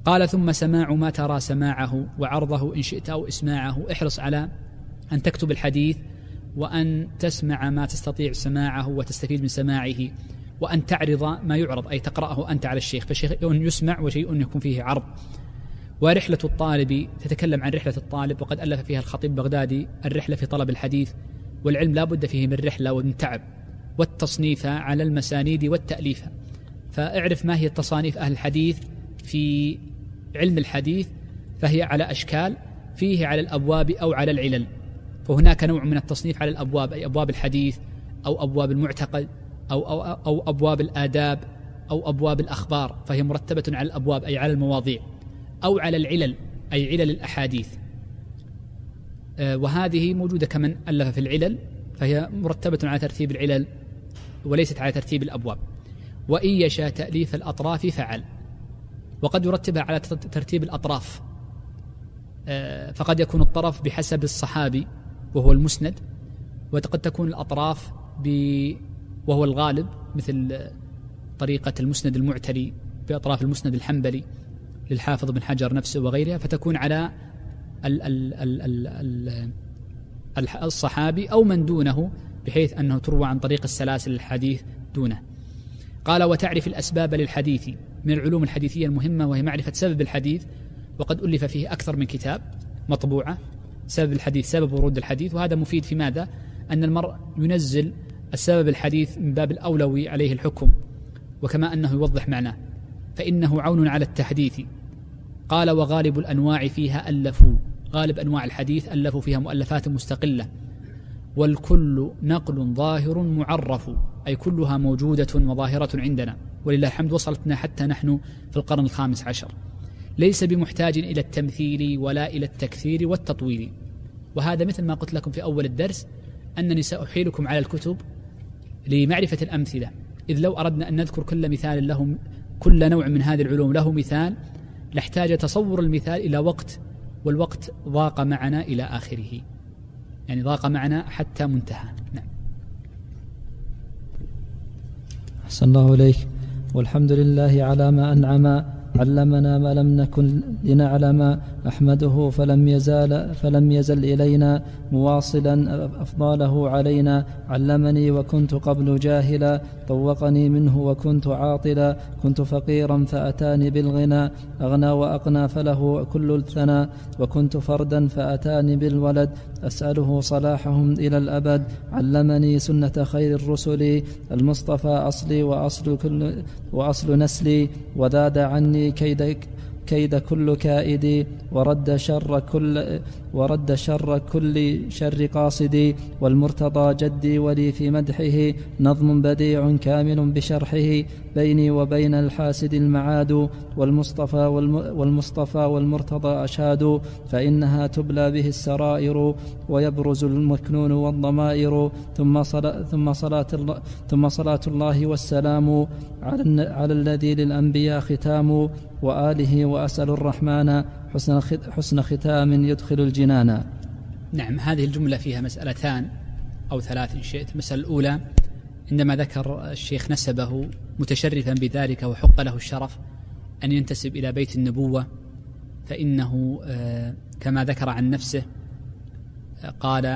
قال ثم سماع ما ترى سماعه وعرضه إن شئت أو إسماعه. احرص على أن تكتب الحديث وأن تسمع ما تستطيع سماعه وتستفيد من سماعه، وأن تعرض ما يعرض أي تقرأه أنت على الشيخ، فشيء يسمع وشيء يكون فيه عرض. ورحلة الطالب تتكلم عن رحلة الطالب، وقد ألف فيها الخطيب بغدادي الرحلة في طلب الحديث، والعلم لا بد فيه من رحلة ومن تعب، والتصنيف على المسانيد والتأليف. فاعرف ما هي التصانيف أهل الحديث في علم الحديث، فهي على أشكال، فيه على الأبواب أو على العلل. فهناك نوع من التصنيف على الأبواب أي أبواب الحديث أو أبواب المعتقد أو, أو, أو أبواب الآداب أو أبواب الأخبار، فهي مرتبة على الأبواب أي على المواضيع، أو على العلل أي علل الأحاديث، آه وهذه موجودة كمن ألف في العلل، فهي مرتبة على ترتيب العلل وليست على ترتيب الأبواب. وإن يشاء تأليف الأطراف فعل، وقد يرتبها على ترتيب الأطراف، آه فقد يكون الطرف بحسب الصحابي وهو المسند، وقد تكون الأطراف وهو الغالب مثل طريقة المسند المعتلي بأطراف المسند الحنبلي للحافظ بن حجر نفسه وغيرها، فتكون على ال ال ال ال ال الصحابي أو من دونه، بحيث أنه تروى عن طريق السلاسل الحديث دونه. قال وتعرف الأسباب للحديث، من العلوم الحديثية المهمة وهي معرفة سبب الحديث، وقد ألف فيه أكثر من كتاب مطبوعة، سبب الحديث، سبب ورود الحديث. وهذا مفيد في ماذا؟ أن المرء ينزل السبب الحديث من باب الأولوي عليه الحكم، وكما أنه يوضح معناه، فإنه عون على التحديث. قال وغالب الأنواع فيها ألفوا، غالب أنواع الحديث ألفوا فيها مؤلفات مستقلة، والكل نقل ظاهر معرف، أي كلها موجودة وظاهرة عندنا ولله الحمد، وصلتنا حتى نحن في القرن الخامس عشر. ليس بمحتاج إلى التمثيل ولا إلى التكثير والتطويل. وهذا مثل ما قلت لكم في أول الدرس أنني سأحيلكم على الكتب لمعرفة الأمثلة، إذ لو أردنا أن نذكر كل مثال له، كل نوع من هذه العلوم له مثال، لاحتاج تصور المثال إلى وقت، والوقت ضاق معنا إلى آخره، يعني ضاق معنا حتى منتهى. نعم. أحسن الله إليك. والحمد لله على ما أنعم، علمنا ما لم نكن لنعلم، أحمده فلم يزال فلم يزل إلينا مواصلا أفضاله علينا. علمني وكنت قبل جاهلا، طوقني منه وكنت عاطلا، كنت فقيرا فأتاني بالغنى، أغنى وأقنى فله كل الثنى، وكنت فردا فأتاني بالولد، أسأله صلاحهم إلى الأبد. علمني سنة خير الرسل، المصطفى أصلي وأصل, كل وأصل نسلي، وذاد عني كيد كيد كل كائد، ورد شر كل ورد شر كل شر قاصد. والمرتضى جدي ولي في مدحه، نظم بديع كامل بشرحه، بيني وبين الحاسد المعاد. والمصطفى والمصطفى والمرتضى أشهاد، فإنها تبلى به السرائر، ويبرز المكنون والضمائر. ثم صلاة ثم صلاة الله ثم صلاة الله والسلام على على الذي للأنبياء ختام، وآله، وأسأل الرحمن حسن حسن ختام يدخل الجنان. نعم. هذه الجملة فيها مسألتان أو ثلاث إن شئت. المسألة الأولى عندما ذكر الشيخ نسبه متشرفا بذلك وحق له الشرف أن ينتسب إلى بيت النبوة، فإنه كما ذكر عن نفسه قال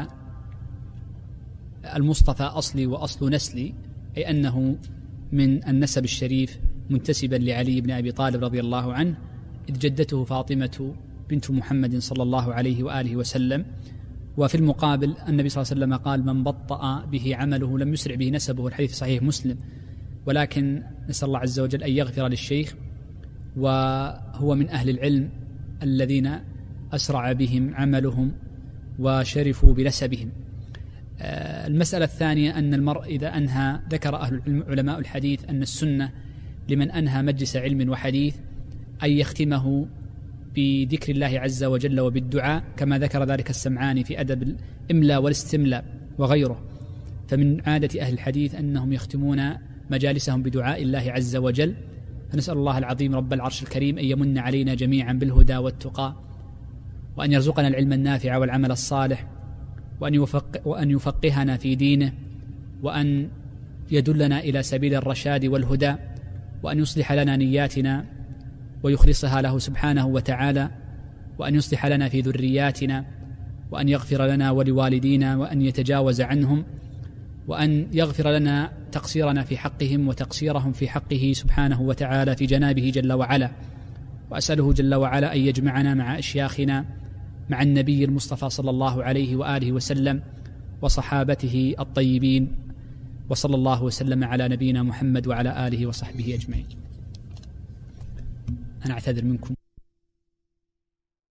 المصطفى أصلي وأصل نسلي، أي أنه من النسب الشريف منتسبا لعلي بن أبي طالب رضي الله عنه، إذ جدته فاطمة بنت محمد صلى الله عليه وآله وسلم. وفي المقابل النبي صلى الله عليه وسلم قال من بطأ به عمله لم يسرع به نسبه، الحديث صحيح مسلم. ولكن نسأل الله عز وجل أن يغفر للشيخ، وهو من أهل العلم الذين أسرع بهم عملهم وشرفوا بنسبهم. المسألة الثانية أن المرء إذا أنهى، ذكر أهل علماء الحديث أن السنة لمن أنهى مجلس علم وحديث أن يختمه بذكر الله عز وجل وبالدعاء، كما ذكر ذلك السمعاني في أدب الإملاء والاستملاء وغيره. فمن عادة أهل الحديث أنهم يختمون مجالسهم بدعاء الله عز وجل. فنسأل الله العظيم رب العرش الكريم أن يمن علينا جميعا بالهدى والتقى، وأن يرزقنا العلم النافع والعمل الصالح، وأن, يفق وأن يفقهنا في دينه، وأن يدلنا إلى سبيل الرشاد والهدى، وأن يصلح لنا نياتنا، ويخلصها له سبحانه وتعالى، وأن يصلح لنا في ذرياتنا، وأن يغفر لنا ولوالدينا، وأن يتجاوز عنهم، وأن يغفر لنا تقصيرنا في حقهم وتقصيرهم في حقه سبحانه وتعالى في جنابه جل وعلا. وأسأله جل وعلا أن يجمعنا مع أشياخنا مع النبي المصطفى صلى الله عليه وآله وسلم وصحابته الطيبين، وصلى الله وسلم على نبينا محمد وعلى آله وصحبه أجمعين. أنا أعتذر منكم.